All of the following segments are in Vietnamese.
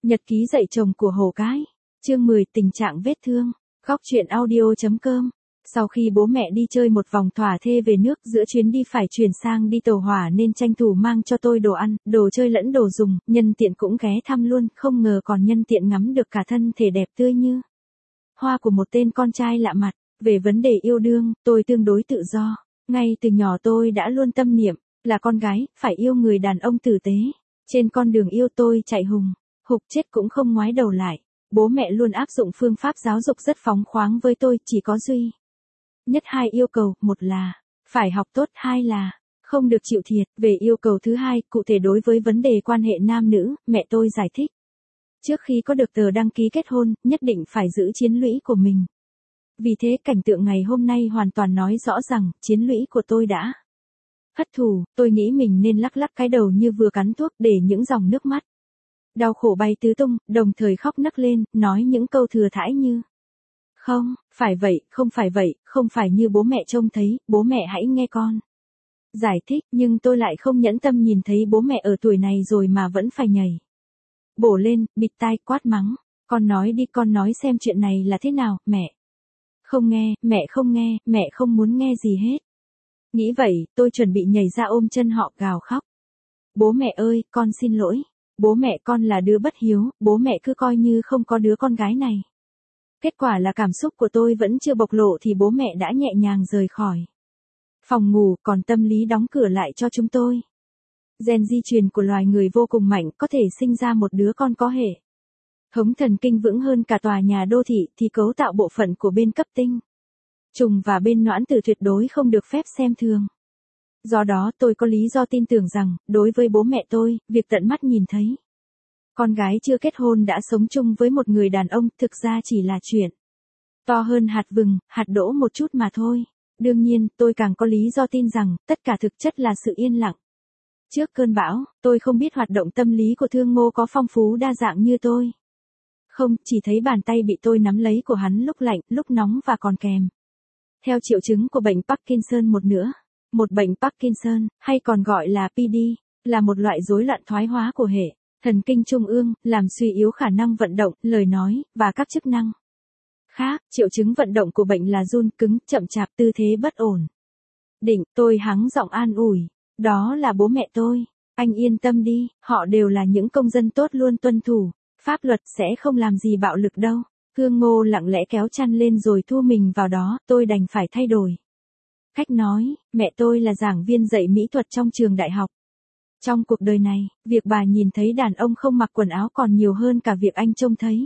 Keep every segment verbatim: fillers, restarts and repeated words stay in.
Nhật ký dạy chồng của Hồ Cái. Chương mười, tình trạng vết thương. Góc truyện audio chấm com. Sau khi bố mẹ đi chơi một vòng thỏa thê về nước, giữa chuyến đi phải chuyển sang đi tàu hỏa nên tranh thủ mang cho tôi đồ ăn, đồ chơi lẫn đồ dùng, nhân tiện cũng ghé thăm luôn, không ngờ còn nhân tiện ngắm được cả thân thể đẹp tươi như hoa của một tên con trai lạ mặt. Về vấn đề yêu đương, tôi tương đối tự do. Ngay từ nhỏ tôi đã luôn tâm niệm, là con gái, phải yêu người đàn ông tử tế. Trên con đường yêu tôi chạy hùng, hục chết cũng không ngoái đầu lại. Bố mẹ luôn áp dụng phương pháp giáo dục rất phóng khoáng với tôi, chỉ có duy nhất hai yêu cầu, một là phải học tốt, hai là không được chịu thiệt. Về yêu cầu thứ hai, cụ thể đối với vấn đề quan hệ nam nữ, mẹ tôi giải thích. Trước khi có được tờ đăng ký kết hôn, nhất định phải giữ chiến lũy của mình. Vì thế cảnh tượng ngày hôm nay hoàn toàn nói rõ rằng, chiến lũy của tôi đã thất thủ. Tôi nghĩ mình nên lắc lắc cái đầu như vừa cắn thuốc, để những dòng nước mắt đau khổ bay tứ tung, đồng thời khóc nấc lên, nói những câu thừa thãi như: không, phải vậy, không phải vậy, không phải như bố mẹ trông thấy, bố mẹ hãy nghe con giải thích. Nhưng tôi lại không nhẫn tâm nhìn thấy bố mẹ ở tuổi này rồi mà vẫn phải nhảy bổ lên, bịt tai, quát mắng. Con nói đi, con nói xem chuyện này là thế nào. Mẹ không nghe, mẹ không nghe, mẹ không muốn nghe gì hết. Nghĩ vậy, tôi chuẩn bị nhảy ra ôm chân họ gào khóc. Bố mẹ ơi, con xin lỗi. Bố mẹ, con là đứa bất hiếu, bố mẹ cứ coi như không có đứa con gái này. Kết quả là cảm xúc của tôi vẫn chưa bộc lộ thì bố mẹ đã nhẹ nhàng rời khỏi phòng ngủ, còn tâm lý đóng cửa lại cho chúng tôi. Gen di truyền của loài người vô cùng mạnh, có thể sinh ra một đứa con có hệ thống thần kinh vững hơn cả tòa nhà đô thị, thì cấu tạo bộ phận của bên cấp tinh trùng và bên noãn tử tuyệt đối không được phép xem thường. Do đó tôi có lý do tin tưởng rằng, đối với bố mẹ tôi, việc tận mắt nhìn thấy con gái chưa kết hôn đã sống chung với một người đàn ông, thực ra chỉ là chuyện to hơn hạt vừng, hạt đỗ một chút mà thôi. Đương nhiên, tôi càng có lý do tin rằng, tất cả thực chất là sự yên lặng trước cơn bão. Tôi không biết hoạt động tâm lý của Thương Ngô có phong phú đa dạng như tôi không, chỉ thấy bàn tay bị tôi nắm lấy của hắn lúc lạnh, lúc nóng và còn kèm theo triệu chứng của bệnh Parkinson một nữa. Một bệnh Parkinson, hay còn gọi là pê đê, là một loại rối loạn thoái hóa của hệ thần kinh trung ương, làm suy yếu khả năng vận động, lời nói, và các chức năng khác. Triệu chứng vận động của bệnh là run, cứng, chậm chạp, tư thế bất ổn định. Tôi hắng giọng an ủi. Đó là bố mẹ tôi. Anh yên tâm đi, họ đều là những công dân tốt, luôn tuân thủ pháp luật, sẽ không làm gì bạo lực đâu. Thương Ngô lặng lẽ kéo chăn lên rồi thu mình vào đó, tôi đành phải thay đổi cách nói. Mẹ tôi là giảng viên dạy mỹ thuật trong trường đại học. Trong cuộc đời này, việc bà nhìn thấy đàn ông không mặc quần áo còn nhiều hơn cả việc anh trông thấy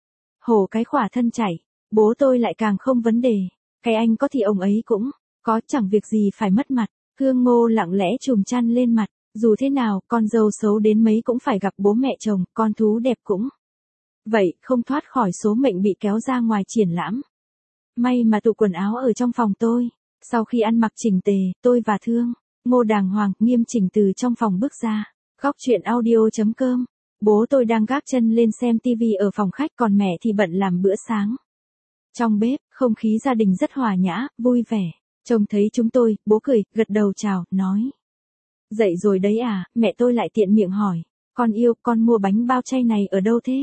Hồ Cái khỏa thân chảy. Bố tôi lại càng không vấn đề. Cái anh có thì ông ấy cũng có, chẳng việc gì phải mất mặt. Thương Ngô lặng lẽ chùm chăn lên mặt. Dù thế nào, con dâu xấu đến mấy cũng phải gặp bố mẹ chồng, con thú đẹp cũng vậy, không thoát khỏi số mệnh bị kéo ra ngoài triển lãm. May mà tủ quần áo ở trong phòng tôi. Sau khi ăn mặc chỉnh tề, tôi và Thương Ngô đàng hoàng, nghiêm chỉnh từ trong phòng bước ra. Góc truyện audio chấm com. Bố tôi đang gác chân lên xem tivi ở phòng khách, còn mẹ thì bận làm bữa sáng trong bếp. Không khí gia đình rất hòa nhã, vui vẻ. Trông thấy chúng tôi, bố cười, gật đầu chào, nói: dậy rồi đấy à. Mẹ tôi lại tiện miệng hỏi: con yêu, con mua bánh bao chay này ở đâu thế?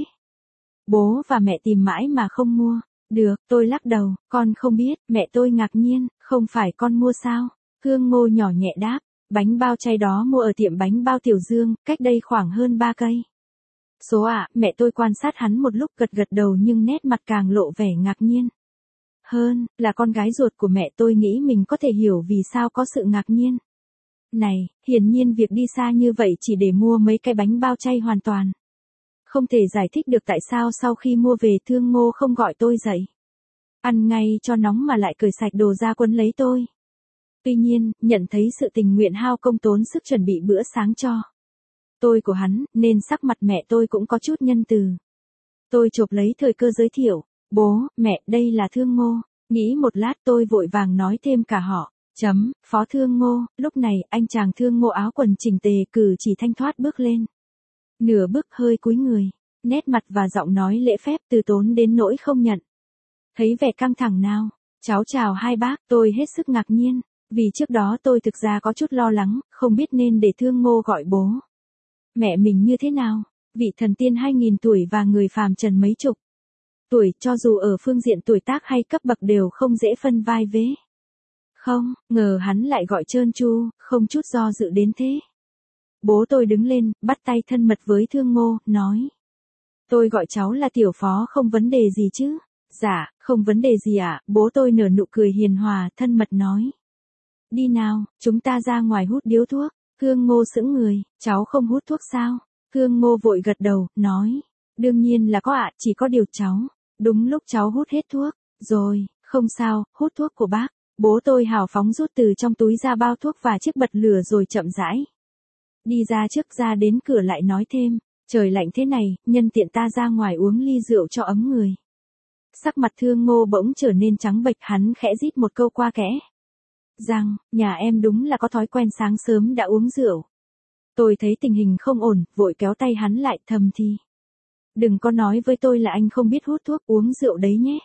Bố và mẹ tìm mãi mà không mua được. Tôi lắc đầu, con không biết. Mẹ tôi ngạc nhiên, không phải con mua sao? Thương Ngô nhỏ nhẹ đáp: bánh bao chay đó mua ở tiệm bánh bao Tiểu Dương, cách đây khoảng hơn ba cây số ạ. À, mẹ tôi quan sát hắn một lúc, gật gật đầu, nhưng nét mặt càng lộ vẻ ngạc nhiên hơn. Là con gái ruột của mẹ, tôi nghĩ mình có thể hiểu vì sao có sự ngạc nhiên này. Hiển nhiên việc đi xa như vậy chỉ để mua mấy cái bánh bao chay hoàn toàn không thể giải thích được tại sao sau khi mua về Thương Ngô không gọi tôi dậy ăn ngay cho nóng mà lại cởi sạch đồ ra quấn lấy tôi. Tuy nhiên, nhận thấy sự tình nguyện hao công tốn sức chuẩn bị bữa sáng cho tôi của hắn, nên sắc mặt mẹ tôi cũng có chút nhân từ. Tôi chộp lấy thời cơ giới thiệu: bố, mẹ, đây là Thương Ngô. Nghĩ một lát tôi vội vàng nói thêm cả họ. Chấm, Phó Thương Ngô. Lúc này, anh chàng Thương Ngô áo quần chỉnh tề, cử chỉ thanh thoát bước lên. Nửa bước, hơi cúi người. Nét mặt và giọng nói lễ phép, từ tốn đến nỗi không nhận thấy vẻ căng thẳng nào. Cháu chào hai bác. Tôi hết sức ngạc nhiên. Vì trước đó tôi thực ra có chút lo lắng, không biết nên để Thương Ngô gọi bố mẹ mình như thế nào. vị thần tiên hai nghìn tuổi và người phàm trần mấy chục tuổi, cho dù ở phương diện tuổi tác hay cấp bậc đều không dễ phân vai vế. Không, ngờ hắn lại gọi trơn tru, không chút do dự đến thế. Bố tôi đứng lên, bắt tay thân mật với Thương Ngô, nói. Tôi gọi cháu là tiểu phó không vấn đề gì chứ? Dạ, không vấn đề gì ạ, à? Bố tôi nở nụ cười hiền hòa, thân mật nói. Đi nào, chúng ta ra ngoài hút điếu thuốc. Thương Ngô sững người, cháu không hút thuốc sao? Thương Ngô vội gật đầu, nói. Đương nhiên là có ạ, à, chỉ có điều cháu. Đúng lúc cháu hút hết thuốc. Rồi, không sao, hút thuốc của bác. Bố tôi hào phóng rút từ trong túi ra bao thuốc và chiếc bật lửa rồi chậm rãi. Đi ra trước, ra đến cửa lại nói thêm. Trời lạnh thế này, nhân tiện ta ra ngoài uống ly rượu cho ấm người. Sắc mặt Thương Ngô bỗng trở nên trắng bệch, hắn khẽ rít một câu qua kẽ. Rằng, nhà em đúng là có thói quen sáng sớm đã uống rượu. Tôi thấy tình hình không ổn, vội kéo tay hắn lại, thầm thì. Đừng có nói với tôi là anh không biết hút thuốc uống rượu đấy nhé.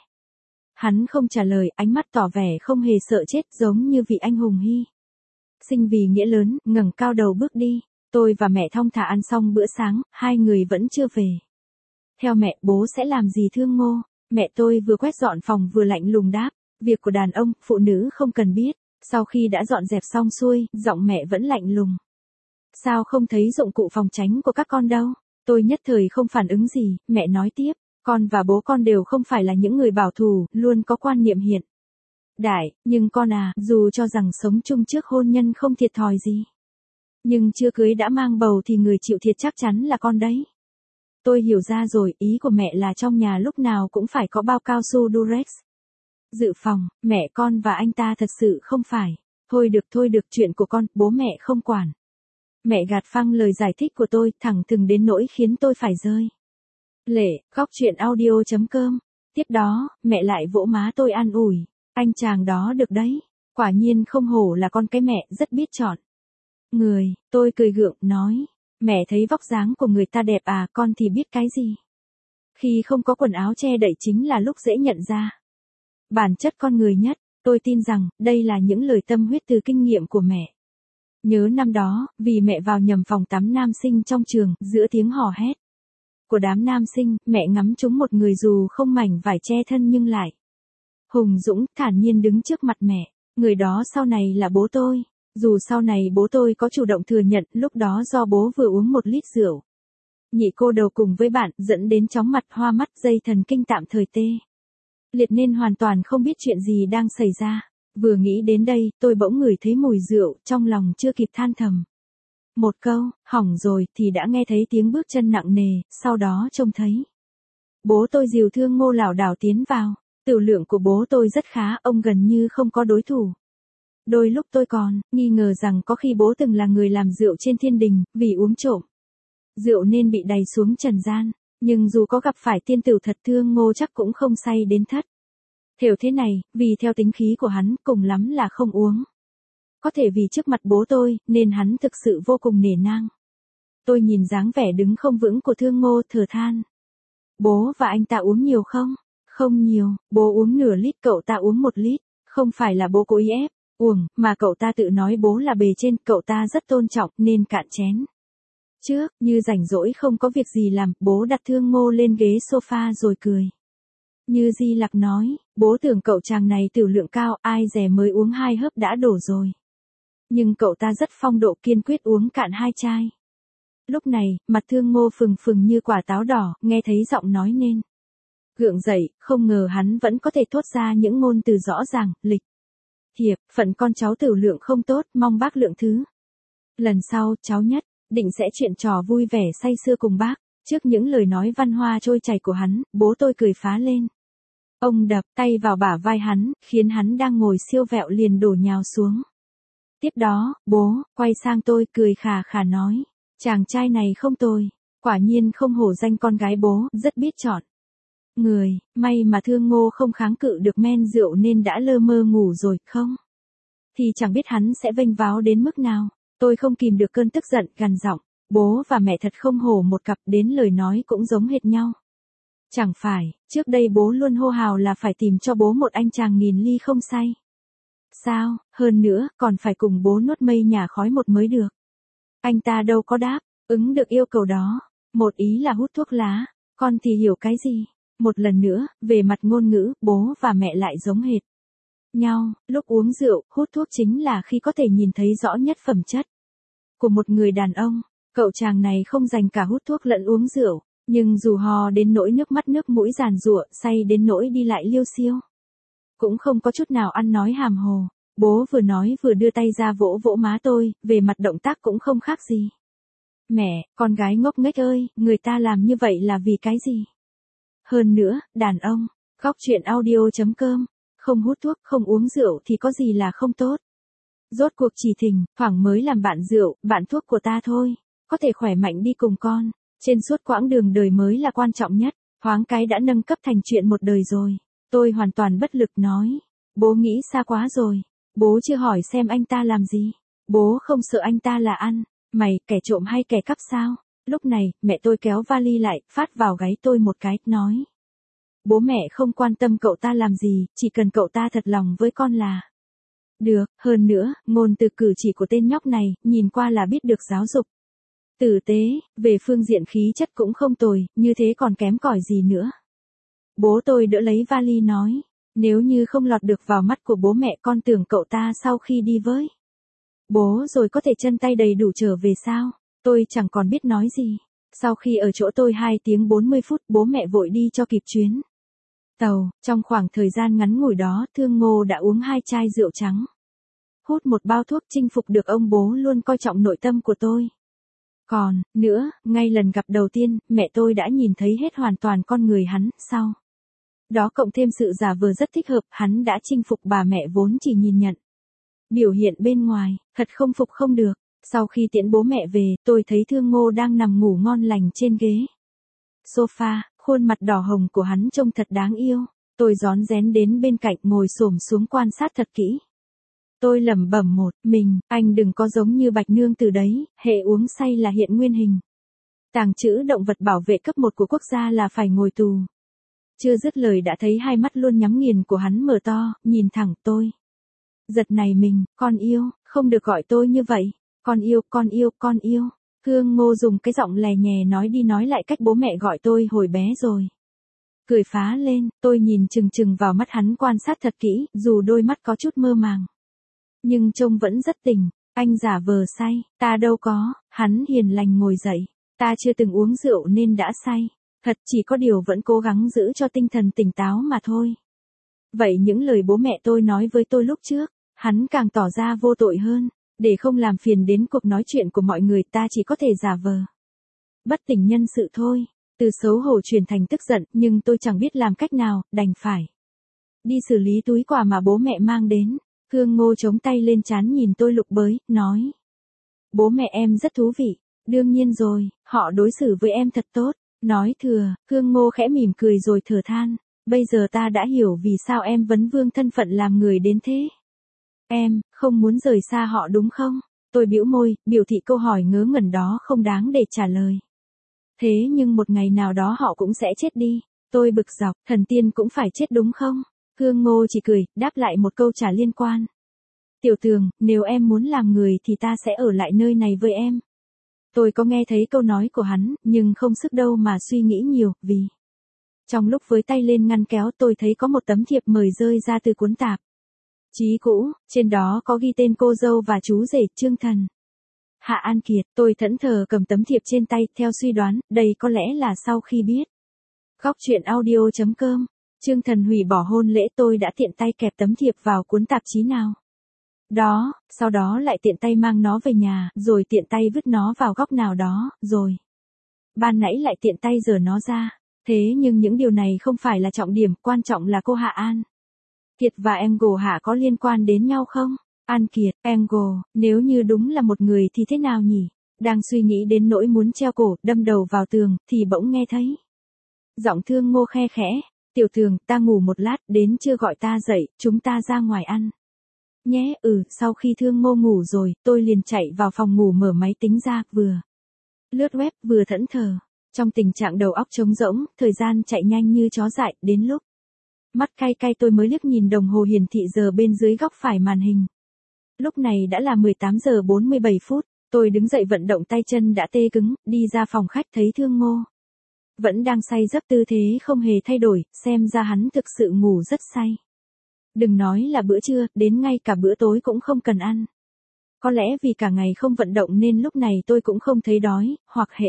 Hắn không trả lời, ánh mắt tỏ vẻ không hề sợ chết, giống như vị anh hùng hy sinh vì nghĩa lớn, ngẩng cao đầu bước đi. Tôi và mẹ thong thả ăn xong bữa sáng, hai người vẫn chưa về. Theo mẹ, bố sẽ làm gì Thương Ngô? Mẹ tôi vừa quét dọn phòng vừa lạnh lùng đáp. Việc của đàn ông, phụ nữ không cần biết. Sau khi đã dọn dẹp xong xuôi, giọng mẹ vẫn lạnh lùng. Sao không thấy dụng cụ phòng tránh của các con đâu? Tôi nhất thời không phản ứng gì, mẹ nói tiếp. Con và bố con đều không phải là những người bảo thủ, luôn có quan niệm hiện đại, nhưng con à, dù cho rằng sống chung trước hôn nhân không thiệt thòi gì. Nhưng chưa cưới đã mang bầu thì người chịu thiệt chắc chắn là con đấy. Tôi hiểu ra rồi, ý của mẹ là trong nhà lúc nào cũng phải có bao cao su Durex dự phòng, mẹ con và anh ta thật sự không phải. Thôi được thôi được, chuyện của con, bố mẹ không quản. Mẹ gạt phăng lời giải thích của tôi, thẳng thừng đến nỗi khiến tôi phải rơi lệ. Góc truyện audio chấm com. Tiếp đó, mẹ lại vỗ má tôi an ủi. Anh chàng đó được đấy. Quả nhiên không hổ là con cái mẹ, rất biết chọn người. Tôi cười gượng, nói. Mẹ thấy vóc dáng của người ta đẹp à, con thì biết cái gì. Khi không có quần áo che đậy chính là lúc dễ nhận ra bản chất con người nhất. Tôi tin rằng, đây là những lời tâm huyết từ kinh nghiệm của mẹ. Nhớ năm đó, vì mẹ vào nhầm phòng tắm nam sinh trong trường, giữa tiếng hò hét của đám nam sinh, mẹ ngắm trúng một người dù không mảnh vải che thân nhưng lại hùng dũng, thản nhiên đứng trước mặt mẹ. Người đó sau này là bố tôi. Dù sau này bố tôi có chủ động thừa nhận, lúc đó do bố vừa uống một lít rượu nhị cô đầu cùng với bạn, dẫn đến chóng mặt hoa mắt, dây thần kinh tạm thời tê liệt nên hoàn toàn không biết chuyện gì đang xảy ra. Vừa nghĩ đến đây, tôi bỗng ngửi thấy mùi rượu, trong lòng chưa kịp than thầm một câu, hỏng rồi, thì đã nghe thấy tiếng bước chân nặng nề, sau đó trông thấy bố tôi dìu Thương Ngô lảo đảo tiến vào. Tửu lượng của bố tôi rất khá, ông gần như không có đối thủ. Đôi lúc tôi còn nghi ngờ rằng có khi bố từng là người làm rượu trên thiên đình, vì uống trộm rượu nên bị đày xuống trần gian. Nhưng dù có gặp phải tiên tử thật, Thương Ngô chắc cũng không say đến thất thểu thế này, vì theo tính khí của hắn, cùng lắm là không uống. Có thể vì trước mặt bố tôi, nên hắn thực sự vô cùng nể nang. Tôi nhìn dáng vẻ đứng không vững của Thương Ngô, thở than. Bố và anh ta uống nhiều không? Không nhiều, bố uống nửa lít, cậu ta uống một lít. Không phải là bố cố ý ép uống, mà cậu ta tự nói bố là bề trên, cậu ta rất tôn trọng, nên cạn chén. Trước, như rảnh rỗi không có việc gì làm, bố đặt Thương Ngô lên ghế sofa rồi cười. Như Di Lặc nói, bố tưởng cậu chàng này tửu lượng cao, ai dè mới uống hai hớp đã đổ rồi. Nhưng cậu ta rất phong độ, kiên quyết uống cạn hai chai. Lúc này, mặt Thương Ngô phừng phừng như quả táo đỏ, nghe thấy giọng nói nên gượng dậy, không ngờ hắn vẫn có thể thốt ra những ngôn từ rõ ràng, lịch thiệp, phận con cháu tửu lượng không tốt, mong bác lượng thứ. Lần sau, cháu nhất định sẽ chuyện trò vui vẻ say sưa cùng bác. Trước những lời nói văn hoa trôi chảy của hắn, bố tôi cười phá lên. Ông đập tay vào bả vai hắn, khiến hắn đang ngồi siêu vẹo liền đổ nhào xuống. Tiếp đó, bố quay sang tôi, cười khà khà nói, chàng trai này không tồi, quả nhiên không hổ danh con gái bố, rất biết chọn người. May mà Thương Ngô không kháng cự được men rượu nên đã lơ mơ ngủ rồi, không thì chẳng biết hắn sẽ vênh váo đến mức nào. Tôi không kìm được cơn tức giận, gằn giọng, bố và mẹ thật không hổ một cặp, đến lời nói cũng giống hệt nhau. Chẳng phải, trước đây bố luôn hô hào là phải tìm cho bố một anh chàng nghìn ly không say. Sao, hơn nữa, còn phải cùng bố nuốt mây nhà khói một mới được. Anh ta đâu có đáp ứng được yêu cầu đó. Một ý là hút thuốc lá, con thì hiểu cái gì? Một lần nữa, về mặt ngôn ngữ, bố và mẹ lại giống hệt nhau, lúc uống rượu, hút thuốc chính là khi có thể nhìn thấy rõ nhất phẩm chất của một người đàn ông. Cậu chàng này không dành cả hút thuốc lẫn uống rượu, nhưng dù hò đến nỗi nước mắt nước mũi giàn giụa, say đến nỗi đi lại liêu xiêu, cũng không có chút nào ăn nói hàm hồ. Bố vừa nói vừa đưa tay ra vỗ vỗ má tôi, về mặt động tác cũng không khác gì. Mẹ, con gái ngốc nghếch ơi, người ta làm như vậy là vì cái gì? Hơn nữa, đàn ông, góc chuyện audio chấm com, không hút thuốc, không uống rượu thì có gì là không tốt. Rốt cuộc chỉ thỉnh, thoảng mới làm bạn rượu, bạn thuốc của ta thôi, có thể khỏe mạnh đi cùng con, trên suốt quãng đường đời mới là quan trọng nhất, thoáng cái đã nâng cấp thành chuyện một đời rồi. Tôi hoàn toàn bất lực nói, bố nghĩ xa quá rồi, bố chưa hỏi xem anh ta làm gì, bố không sợ anh ta là ăn, mày, kẻ trộm hay kẻ cắp sao? Lúc này, mẹ tôi kéo vali lại, phát vào gáy tôi một cái, nói. Bố mẹ không quan tâm cậu ta làm gì, chỉ cần cậu ta thật lòng với con là được. Hơn nữa, ngôn từ cử chỉ của tên nhóc này, nhìn qua là biết được giáo dục tử tế, về phương diện khí chất cũng không tồi, như thế còn kém cỏi gì nữa. Bố tôi đỡ lấy vali nói, nếu như không lọt được vào mắt của bố mẹ, con tưởng cậu ta sau khi đi với bố rồi có thể chân tay đầy đủ trở về sao? Tôi chẳng còn biết nói gì. Sau khi ở chỗ tôi hai tiếng bốn mươi phút, bố mẹ vội đi cho kịp chuyến tàu. Trong khoảng thời gian ngắn ngủi đó, Thương Ngô đã uống hai chai rượu trắng, hút một bao thuốc, chinh phục được ông bố luôn coi trọng nội tâm của tôi. Còn, nữa, ngay lần gặp đầu tiên, mẹ tôi đã nhìn thấy hết hoàn toàn con người hắn, sau đó cộng thêm sự giả vờ rất thích hợp, hắn đã chinh phục bà mẹ vốn chỉ nhìn nhận biểu hiện bên ngoài, thật không phục không được. Sau khi tiễn bố mẹ về, tôi thấy Thương Ngô đang nằm ngủ ngon lành trên ghế sofa, khuôn mặt đỏ hồng của hắn trông thật đáng yêu. Tôi rón rén đến bên cạnh, ngồi xổm xuống quan sát thật kỹ. Tôi lẩm bẩm một mình, anh đừng có giống như Bạch Nương từ đấy, hệ uống say là hiện nguyên hình. Tàng trữ động vật bảo vệ cấp một của quốc gia là phải ngồi tù. Chưa dứt lời đã thấy hai mắt luôn nhắm nghiền của hắn mở to, nhìn thẳng tôi. Giật này mình, con yêu, không được gọi tôi như vậy. Con yêu, con yêu, con yêu. Thương Ngô dùng cái giọng lè nhè nói đi nói lại cách bố mẹ gọi tôi hồi bé rồi. Cười phá lên, tôi nhìn chừng chừng vào mắt hắn quan sát thật kỹ, dù đôi mắt có chút mơ màng. Nhưng trông vẫn rất tỉnh, anh giả vờ say, ta đâu có, hắn hiền lành ngồi dậy. Ta chưa từng uống rượu nên đã say. Thật chỉ có điều vẫn cố gắng giữ cho tinh thần tỉnh táo mà thôi. Vậy những lời bố mẹ tôi nói với tôi lúc trước, hắn càng tỏ ra vô tội hơn. Để không làm phiền đến cuộc nói chuyện của mọi người, ta chỉ có thể giả vờ bất tỉnh nhân sự thôi. Từ xấu hổ chuyển thành tức giận, nhưng tôi chẳng biết làm cách nào, đành phải đi xử lý túi quà mà bố mẹ mang đến. Thương Ngô chống tay lên trán nhìn tôi lục bới, nói. Bố mẹ em rất thú vị. Đương nhiên rồi, họ đối xử với em thật tốt. Nói thừa, Thương Ngô khẽ mỉm cười rồi thở than. Bây giờ ta đã hiểu vì sao em vấn vương thân phận làm người đến thế. Em, không muốn rời xa họ đúng không? Tôi bĩu môi, biểu thị câu hỏi ngớ ngẩn đó không đáng để trả lời. Thế nhưng một ngày nào đó họ cũng sẽ chết đi. Tôi bực dọc, thần tiên cũng phải chết đúng không? Thương Ngô chỉ cười, đáp lại một câu trả liên quan. Tiểu Tường, nếu em muốn làm người thì ta sẽ ở lại nơi này với em. Tôi có nghe thấy câu nói của hắn, nhưng không sức đâu mà suy nghĩ nhiều, vì trong lúc với tay lên ngăn kéo tôi thấy có một tấm thiệp mời rơi ra từ cuốn tạp chí cũ, trên đó có ghi tên cô dâu và chú rể Trương Thần. Hạ An Kiệt, tôi thẫn thờ cầm tấm thiệp trên tay, theo suy đoán, đây có lẽ là sau khi biết. Góc chuyện audio chấm com, Trương Thần hủy bỏ hôn lễ, tôi đã tiện tay kẹp tấm thiệp vào cuốn tạp chí nào đó, sau đó lại tiện tay mang nó về nhà, rồi tiện tay vứt nó vào góc nào đó, rồi ban nãy lại tiện tay giở nó ra. Thế nhưng những điều này không phải là trọng điểm, quan trọng là cô Hạ An Kiệt và Angle Hạ có liên quan đến nhau không? An Kiệt, Angle, nếu như đúng là một người thì thế nào nhỉ? Đang suy nghĩ đến nỗi muốn treo cổ, đâm đầu vào tường, thì bỗng nghe thấy giọng Thương Ngô khe khẽ. Tiểu Tường, ta ngủ một lát, đến chưa gọi ta dậy, chúng ta ra ngoài ăn nhé. Ừ, sau khi Thương Ngô ngủ rồi, tôi liền chạy vào phòng ngủ mở máy tính ra, vừa lướt web vừa thẫn thờ. Trong tình trạng đầu óc trống rỗng, thời gian chạy nhanh như chó dại, đến lúc mắt cay cay tôi mới liếc nhìn đồng hồ hiển thị giờ bên dưới góc phải màn hình. Lúc này đã là mười tám giờ bốn mươi bảy phút. Tôi đứng dậy vận động tay chân đã tê cứng, đi ra phòng khách thấy Thương Ngô. Vẫn đang say giấc, tư thế không hề thay đổi, xem ra hắn thực sự ngủ rất say. Đừng nói là bữa trưa, đến ngay cả bữa tối cũng không cần ăn. Có lẽ vì cả ngày không vận động nên lúc này tôi cũng không thấy đói, hoặc hễ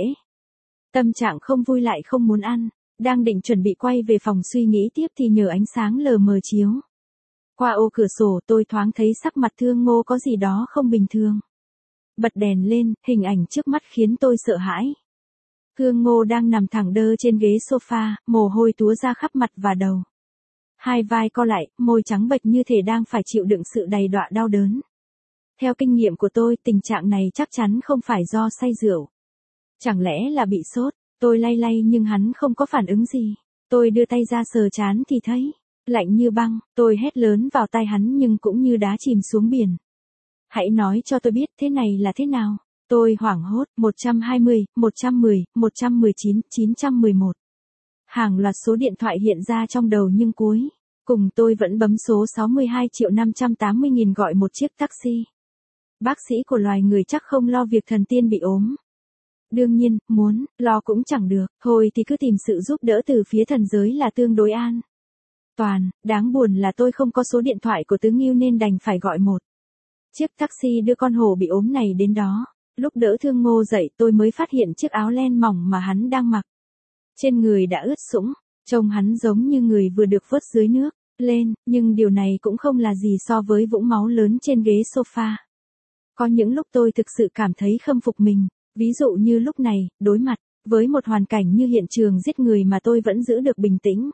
tâm trạng không vui lại không muốn ăn. Đang định chuẩn bị quay về phòng suy nghĩ tiếp thì nhờ ánh sáng lờ mờ chiếu qua ô cửa sổ, tôi thoáng thấy sắc mặt Thương Ngô có gì đó không bình thường. Bật đèn lên, hình ảnh trước mắt khiến tôi sợ hãi. Thương Ngô đang nằm thẳng đơ trên ghế sofa, mồ hôi túa ra khắp mặt và đầu. Hai vai co lại, môi trắng bệch như thể đang phải chịu đựng sự đầy đọa đau đớn. Theo kinh nghiệm của tôi, tình trạng này chắc chắn không phải do say rượu. Chẳng lẽ là bị sốt? Tôi lay lay nhưng hắn không có phản ứng gì. Tôi đưa tay ra sờ trán thì thấy lạnh như băng. Tôi hét lớn vào tai hắn nhưng cũng như đá chìm xuống biển. Hãy nói cho tôi biết thế này là thế nào. Tôi hoảng hốt. một trăm hai mươi, một trăm mười, một trăm mười chín, chín trăm mười một. Hàng loạt số điện thoại hiện ra trong đầu nhưng cuối cùng tôi vẫn bấm số sáu mươi hai triệu năm trăm tám mươi nghìn gọi một chiếc taxi. Bác sĩ của loài người chắc không lo việc thần tiên bị ốm. Đương nhiên, muốn, lo cũng chẳng được, thôi thì cứ tìm sự giúp đỡ từ phía thần giới là tương đối an toàn. Đáng buồn là tôi không có số điện thoại của Tứ Ngưu nên đành phải gọi một chiếc taxi đưa con hổ bị ốm này đến đó. Lúc đỡ Thương Ngô dậy tôi mới phát hiện chiếc áo len mỏng mà hắn đang mặc trên người đã ướt sũng, trông hắn giống như người vừa được vớt dưới nước lên, nhưng điều này cũng không là gì so với vũng máu lớn trên ghế sofa. Có những lúc tôi thực sự cảm thấy khâm phục mình, ví dụ như lúc này, đối mặt với một hoàn cảnh như hiện trường giết người mà tôi vẫn giữ được bình tĩnh.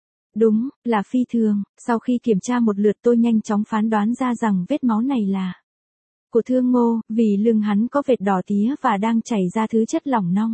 Đúng, là phi thường. Sau khi kiểm tra một lượt tôi nhanh chóng phán đoán ra rằng vết máu này là của Thương Ngô, vì lưng hắn có vệt đỏ tía và đang chảy ra thứ chất lỏng nong.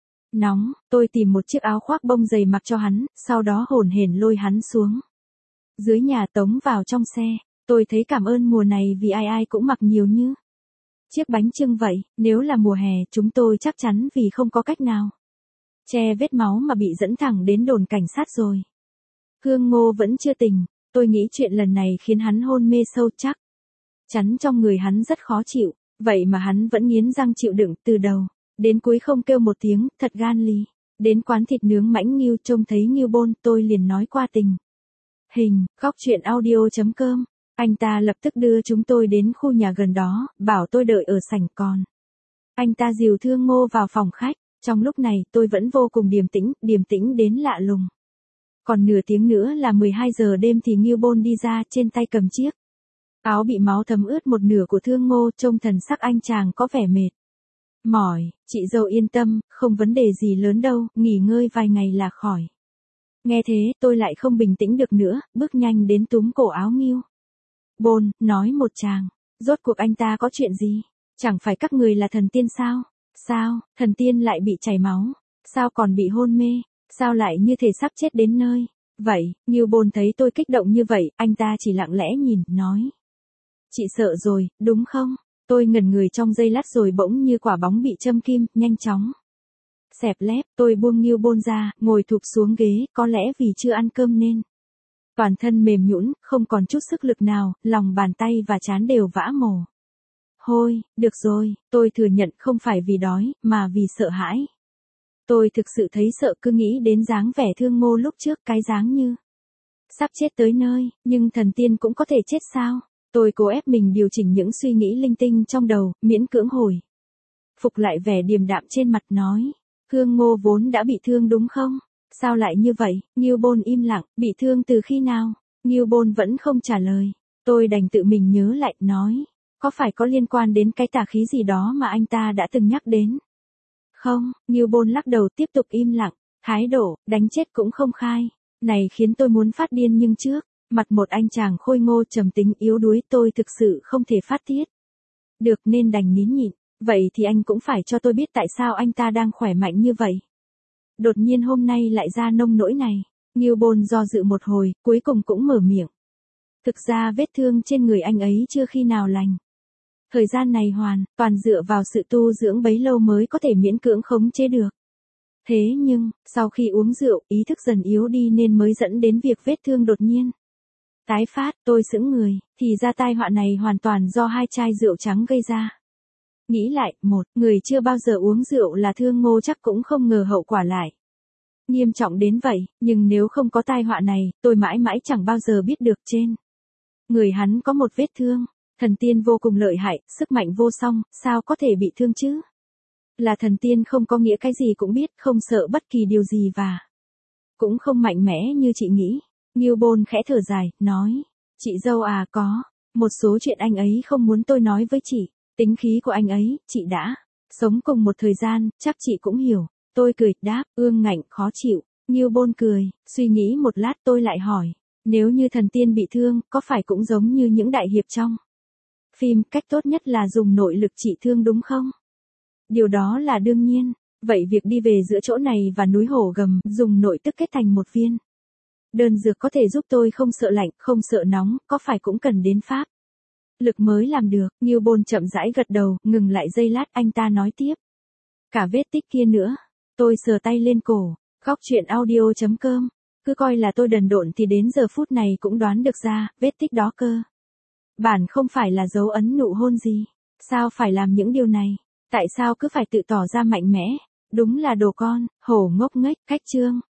Nóng, tôi tìm một chiếc áo khoác bông dày mặc cho hắn, sau đó hổn hển lôi hắn xuống dưới nhà tống vào trong xe. Tôi thấy cảm ơn mùa này vì ai ai cũng mặc nhiều như chiếc bánh chưng vậy. Nếu là mùa hè chúng tôi chắc chắn vì không có cách nào che vết máu mà bị dẫn thẳng đến đồn cảnh sát rồi. Thương Ngô vẫn chưa tỉnh. Tôi nghĩ chuyện lần này khiến hắn hôn mê sâu, chắc chắn trong người hắn rất khó chịu. Vậy mà hắn vẫn nghiến răng chịu đựng từ đầu đến cuối không kêu một tiếng, thật gan lì. Đến quán thịt nướng Mãnh Ngưu trông thấy Ngưu Bôn, tôi liền nói qua tình hình. Góc truyện audio chấm com. Anh ta lập tức đưa chúng tôi đến khu nhà gần đó, bảo tôi đợi ở sảnh còn. Anh ta dìu Thương Ngô vào phòng khách. Trong lúc này tôi vẫn vô cùng điềm tĩnh, điềm tĩnh đến lạ lùng. Còn nửa tiếng nữa là mười hai giờ đêm thì Ngưu Bôn đi ra, trên tay cầm chiếc áo bị máu thấm ướt một nửa của Thương Ngô, trông thần sắc anh chàng có vẻ mệt mỏi. Chị dâu yên tâm, không vấn đề gì lớn đâu, nghỉ ngơi vài ngày là khỏi. Nghe thế, tôi lại không bình tĩnh được nữa, bước nhanh đến túm cổ áo Ngưu Bôn, nói một tràng. Rốt cuộc anh ta có chuyện gì? Chẳng phải các người là thần tiên sao? Sao, thần tiên lại bị chảy máu? Sao còn bị hôn mê? Sao lại như thể sắp chết đến nơi? Vậy, Ngưu Bôn thấy tôi kích động như vậy, anh ta chỉ lặng lẽ nhìn, nói. Chị sợ rồi, đúng không? Tôi ngẩn người trong giây lát rồi bỗng như quả bóng bị châm kim, nhanh chóng xẹp lép. Tôi buông Ngưu Bôn ra, ngồi thụp xuống ghế, có lẽ vì chưa ăn cơm nên toàn thân mềm nhũn, không còn chút sức lực nào, lòng bàn tay và trán đều vã mồ hôi. Được rồi, tôi thừa nhận không phải vì đói, mà vì sợ hãi. Tôi thực sự thấy sợ, cứ nghĩ đến dáng vẻ Thương Ngô lúc trước, cái dáng như sắp chết tới nơi. Nhưng thần tiên cũng có thể chết sao? Tôi cố ép mình điều chỉnh những suy nghĩ linh tinh trong đầu, miễn cưỡng hồi phục lại vẻ điềm đạm trên mặt, nói. Thương Ngô vốn đã bị thương đúng không? Sao lại như vậy? Ngưu Bôn im lặng. Bị thương từ khi nào? Ngưu Bôn vẫn không trả lời. Tôi đành tự mình nhớ lại, nói. Có phải có liên quan đến cái tà khí gì đó mà anh ta đã từng nhắc đến? Không, Ngưu Bôn lắc đầu, tiếp tục im lặng. Thái độ, đánh chết cũng không khai. Này khiến tôi muốn phát điên, nhưng trước mặt một anh chàng khôi ngô trầm tính yếu đuối tôi thực sự không thể phát tiết được nên đành nín nhịn. Vậy thì anh cũng phải cho tôi biết tại sao anh ta đang khỏe mạnh như vậy. Đột nhiên hôm nay lại ra nông nỗi này. Ngưu Bôn do dự một hồi, cuối cùng cũng mở miệng. Thực ra vết thương trên người anh ấy chưa khi nào lành. Thời gian này hoàn toàn dựa vào sự tu dưỡng bấy lâu mới có thể miễn cưỡng khống chế được. Thế nhưng, sau khi uống rượu, ý thức dần yếu đi nên mới dẫn đến việc vết thương đột nhiên tái phát. Tôi sững người, thì ra tai họa này hoàn toàn do hai chai rượu trắng gây ra. Nghĩ lại, một, người chưa bao giờ uống rượu là Thương Ngô chắc cũng không ngờ hậu quả lại nghiêm trọng đến vậy, nhưng nếu không có tai họa này, tôi mãi mãi chẳng bao giờ biết được trên người hắn có một vết thương. Thần tiên vô cùng lợi hại, sức mạnh vô song, sao có thể bị thương chứ? Là thần tiên không có nghĩa cái gì cũng biết, không sợ bất kỳ điều gì và cũng không mạnh mẽ như chị nghĩ. Ngưu Bôn khẽ thở dài, nói, chị dâu à, có một số chuyện anh ấy không muốn tôi nói với chị. Tính khí của anh ấy, chị đã sống cùng một thời gian, chắc chị cũng hiểu. Tôi cười, đáp, ương ngạnh, khó chịu. Ngưu Bôn cười, suy nghĩ một lát tôi lại hỏi, nếu như thần tiên bị thương, có phải cũng giống như những đại hiệp trong phim, cách tốt nhất là dùng nội lực trị thương đúng không? Điều đó là đương nhiên. Vậy việc đi về giữa chỗ này và núi Hổ Gầm, dùng nội tức kết thành một viên đơn dược có thể giúp tôi không sợ lạnh, không sợ nóng, có phải cũng cần đến pháp lực mới làm được? Ngưu Bôn chậm rãi gật đầu, ngừng lại giây lát, anh ta nói tiếp. Cả vết tích kia nữa. Tôi sờ tay lên cổ. Góc truyện audio chấm com. Cứ coi là tôi đần độn thì đến giờ phút này cũng đoán được ra, vết tích đó cơ bản không phải là dấu ấn nụ hôn gì. Sao phải làm những điều này? Tại sao cứ phải tự tỏ ra mạnh mẽ? Đúng là đồ con, hổ ngốc nghếch. Cách chương